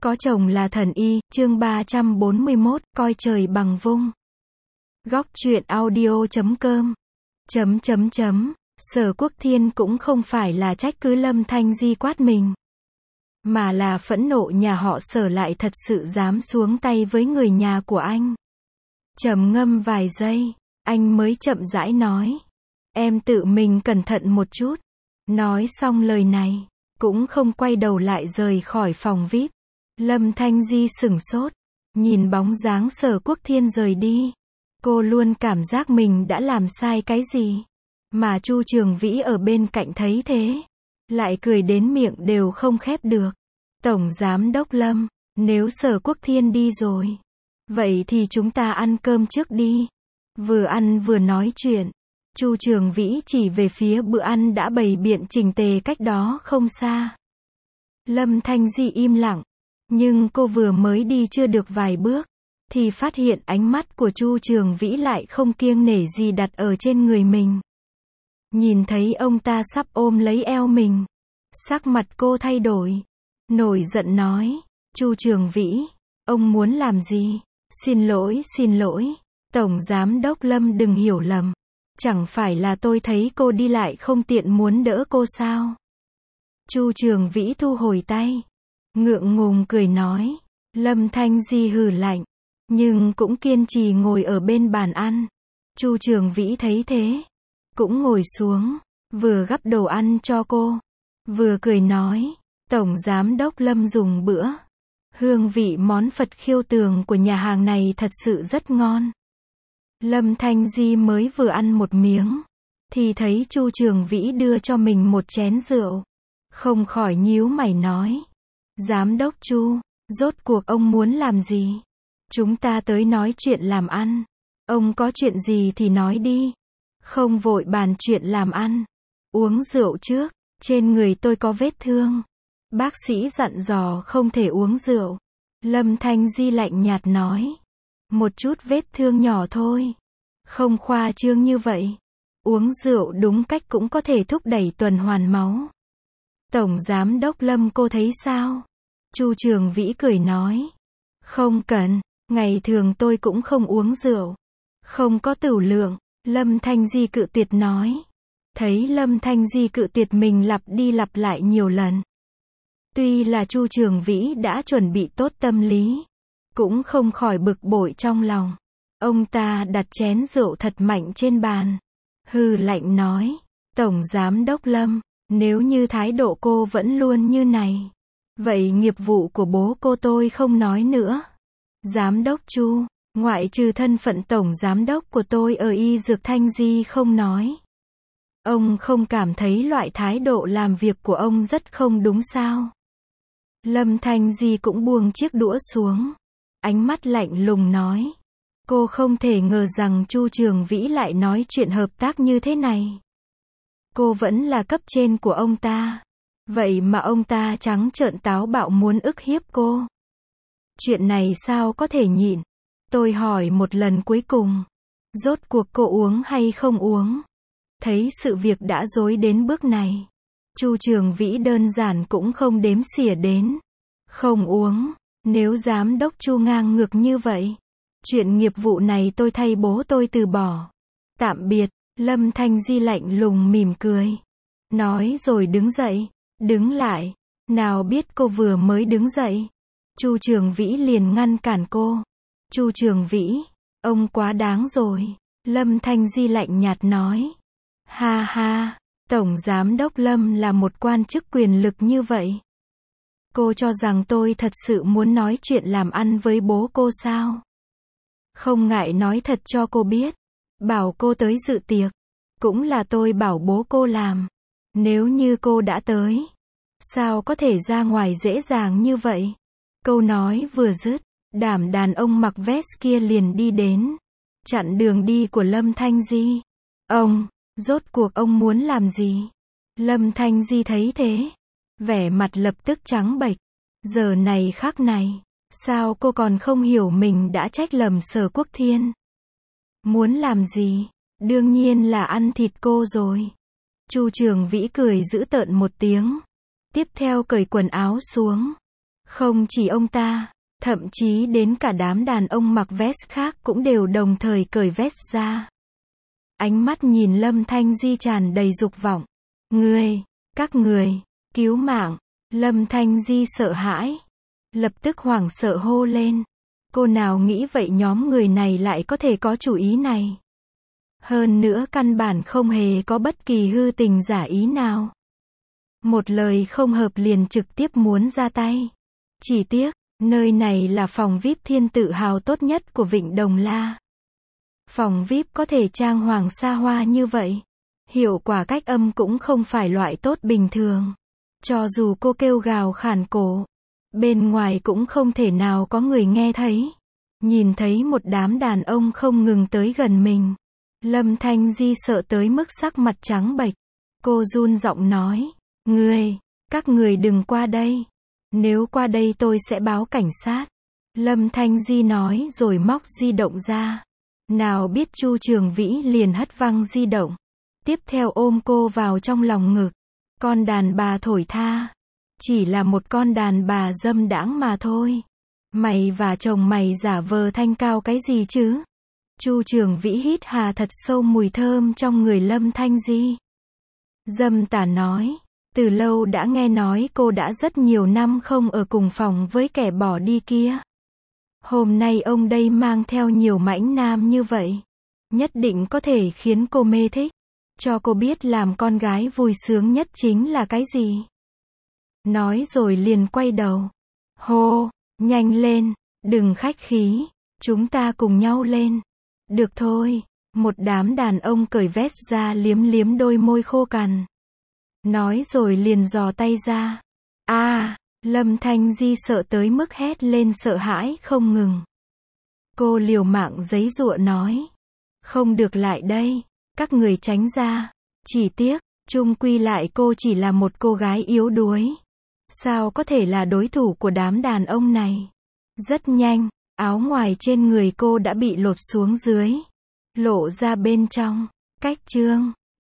Có chồng là thần y, chương 341, coi trời bằng vung. Góc truyện audio.com. Sở Quốc Thiên cũng không phải là trách cứ Lâm Thanh Di quát mình, mà là phẫn nộ nhà họ Sở lại thật sự dám xuống tay với người nhà của anh. Trầm ngâm vài giây, anh mới chậm rãi nói. Em tự mình cẩn thận một chút. Nói xong lời này, cũng không quay đầu lại rời khỏi phòng VIP. Lâm Thanh Di sửng sốt, nhìn bóng dáng Sở Quốc Thiên rời đi. Cô luôn cảm giác mình đã làm sai cái gì. Mà Chu Trường Vĩ ở bên cạnh thấy thế, lại cười đến miệng đều không khép được. Tổng Giám đốc Lâm, nếu Sở Quốc Thiên đi rồi, vậy thì chúng ta ăn cơm trước đi. Vừa ăn vừa nói chuyện, Chu Trường Vĩ chỉ về phía bữa ăn đã bày biện chỉnh tề cách đó không xa. Lâm Thanh Di im lặng, nhưng cô vừa mới đi chưa được vài bước, thì phát hiện ánh mắt của Chu Trường Vĩ lại không kiêng nể gì đặt ở trên người mình. Nhìn thấy ông ta sắp ôm lấy eo mình, sắc mặt cô thay đổi, nổi giận nói, Chu Trường Vĩ, ông muốn làm gì? Xin lỗi, Tổng Giám đốc Lâm đừng hiểu lầm, chẳng phải là tôi thấy cô đi lại không tiện muốn đỡ cô sao? Chu Trường Vĩ thu hồi tay, ngượng ngùng cười nói. Lâm Thanh Di hừ lạnh, nhưng cũng kiên trì ngồi ở bên bàn ăn. Chu Trường Vĩ thấy thế, cũng ngồi xuống, vừa gắp đồ ăn cho cô, vừa cười nói, Tổng Giám đốc Lâm dùng bữa. Hương vị món Phật khiêu tường của nhà hàng này thật sự rất ngon. Lâm Thanh Di mới vừa ăn một miếng, thì thấy Chu Trường Vĩ đưa cho mình một chén rượu. Không khỏi nhíu mày nói, Giám đốc Chu, rốt cuộc ông muốn làm gì? Chúng ta tới nói chuyện làm ăn. Ông có chuyện gì thì nói đi. Không vội bàn chuyện làm ăn. Uống rượu trước, trên người tôi có vết thương. Bác sĩ dặn dò không thể uống rượu. Lâm Thanh Di lạnh nhạt nói. Một chút vết thương nhỏ thôi. Không khoa trương như vậy. Uống rượu đúng cách cũng có thể thúc đẩy tuần hoàn máu. Tổng Giám đốc Lâm cô thấy sao? Chu Trường Vĩ cười nói. Không cần, ngày thường tôi cũng không uống rượu. Không có tửu lượng, Lâm Thanh Di cự tuyệt nói. Thấy Lâm Thanh Di cự tuyệt mình lặp đi lặp lại nhiều lần. Tuy là Chu Trường Vĩ đã chuẩn bị tốt tâm lý, cũng không khỏi bực bội trong lòng. Ông ta đặt chén rượu thật mạnh trên bàn, hừ lạnh nói, Tổng Giám đốc Lâm, nếu như thái độ cô vẫn luôn như này, vậy nghiệp vụ của bố cô tôi không nói nữa. Giám đốc Chu, ngoại trừ thân phận Tổng Giám đốc của tôi ở Y Dược Thanh Di không nói. Ông không cảm thấy loại thái độ làm việc của ông rất không đúng sao? Lâm Thanh Di cũng buông chiếc đũa xuống, ánh mắt lạnh lùng nói. Cô không thể ngờ rằng Chu Trường Vĩ lại nói chuyện hợp tác như thế này. Cô vẫn là cấp trên của ông ta. Vậy mà ông ta trắng trợn táo bạo muốn ức hiếp cô. Chuyện này sao có thể nhịn? Tôi hỏi một lần cuối cùng. Rốt cuộc cô uống hay không uống? Thấy sự việc đã rối đến bước này, Chu Trường Vĩ đơn giản cũng không đếm xỉa đến. Không uống, nếu Giám đốc Chu ngang ngược như vậy, chuyện nghiệp vụ này tôi thay bố tôi từ bỏ. Tạm biệt. Lâm Thanh Di lạnh lùng mỉm cười, nói rồi đứng dậy. Đứng lại. Nào biết cô vừa mới đứng dậy, Chu Trường Vĩ liền ngăn cản cô. Chu Trường Vĩ, ông quá đáng rồi. Lâm Thanh Di lạnh nhạt nói. Ha ha, Tổng Giám đốc Lâm là một quan chức quyền lực như vậy. Cô cho rằng tôi thật sự muốn nói chuyện làm ăn với bố cô sao? Không ngại nói thật cho cô biết. Bảo cô tới dự tiệc, cũng là tôi bảo bố cô làm. Nếu như cô đã tới, sao có thể ra ngoài dễ dàng như vậy? Câu nói vừa dứt, đảm đàn ông mặc vest kia liền đi đến, chặn đường đi của Lâm Thanh Di. Ông, rốt cuộc ông muốn làm gì? Lâm Thanh Di thấy thế, vẻ mặt lập tức trắng bệch. Giờ này khắc này, sao cô còn không hiểu mình đã trách lầm Sở Quốc Thiên? Muốn làm gì? Đương nhiên là ăn thịt cô rồi. Chu Trường Vĩ cười giễu tợn một tiếng, tiếp theo cởi quần áo xuống, Không chỉ ông ta, thậm chí đến cả đám đàn ông mặc vest khác cũng đều đồng thời cởi vest ra. Ánh mắt nhìn Lâm Thanh Di tràn đầy dục vọng. Các người, cứu mạng. Lâm Thanh Di sợ hãi. Lập tức hoảng sợ hô lên. Cô nào nghĩ vậy nhóm người này lại có thể có chủ ý này. Hơn nữa căn bản không hề có bất kỳ hư tình giả ý nào. Một lời không hợp liền trực tiếp muốn ra tay. Chỉ tiếc, nơi này là phòng VIP thiên tự hào tốt nhất của Vịnh Đồng La. Phòng VIP có thể trang hoàng xa hoa như vậy. Hiệu quả cách âm cũng không phải loại tốt bình thường. Cho dù cô kêu gào khản cổ, bên ngoài cũng không thể nào có người nghe thấy. Nhìn thấy một đám đàn ông không ngừng tới gần mình. Lâm Thanh Di sợ tới mức sắc mặt trắng bệch. Cô run giọng nói. Các người đừng qua đây. Nếu qua đây tôi sẽ báo cảnh sát. Lâm Thanh Di nói rồi móc di động ra. Nào biết Chu Trường Vĩ liền hất văng di động. Tiếp theo ôm cô vào trong lòng ngực. Con đàn bà thổi tha. Chỉ là một con đàn bà dâm đãng mà thôi. Mày và chồng mày giả vờ thanh cao cái gì chứ? Chu Trường Vĩ hít hà thật sâu mùi thơm trong người Lâm Thanh Di. Dâm tà nói. Từ lâu đã nghe nói cô đã rất nhiều năm không ở cùng phòng với kẻ bỏ đi kia. Hôm nay ông đây mang theo nhiều mãnh nam như vậy. Nhất định có thể khiến cô mê thích. Cho cô biết làm con gái vui sướng nhất chính là cái gì. Nói rồi liền quay đầu. Hô, nhanh lên, đừng khách khí. Chúng ta cùng nhau lên. Được thôi. Một đám đàn ông cởi vest ra liếm liếm đôi môi khô cằn. Nói rồi liền giò tay ra. Lâm Thanh Di sợ tới mức hét lên sợ hãi không ngừng. Cô liều mạng giãy giụa nói. Không được lại đây. Các người tránh ra. Chỉ tiếc, chung quy lại cô chỉ là một cô gái yếu đuối. Sao có thể là đối thủ của đám đàn ông này. Rất nhanh, áo ngoài trên người cô đã bị lột xuống dưới. Lộ ra bên trong. Cách chương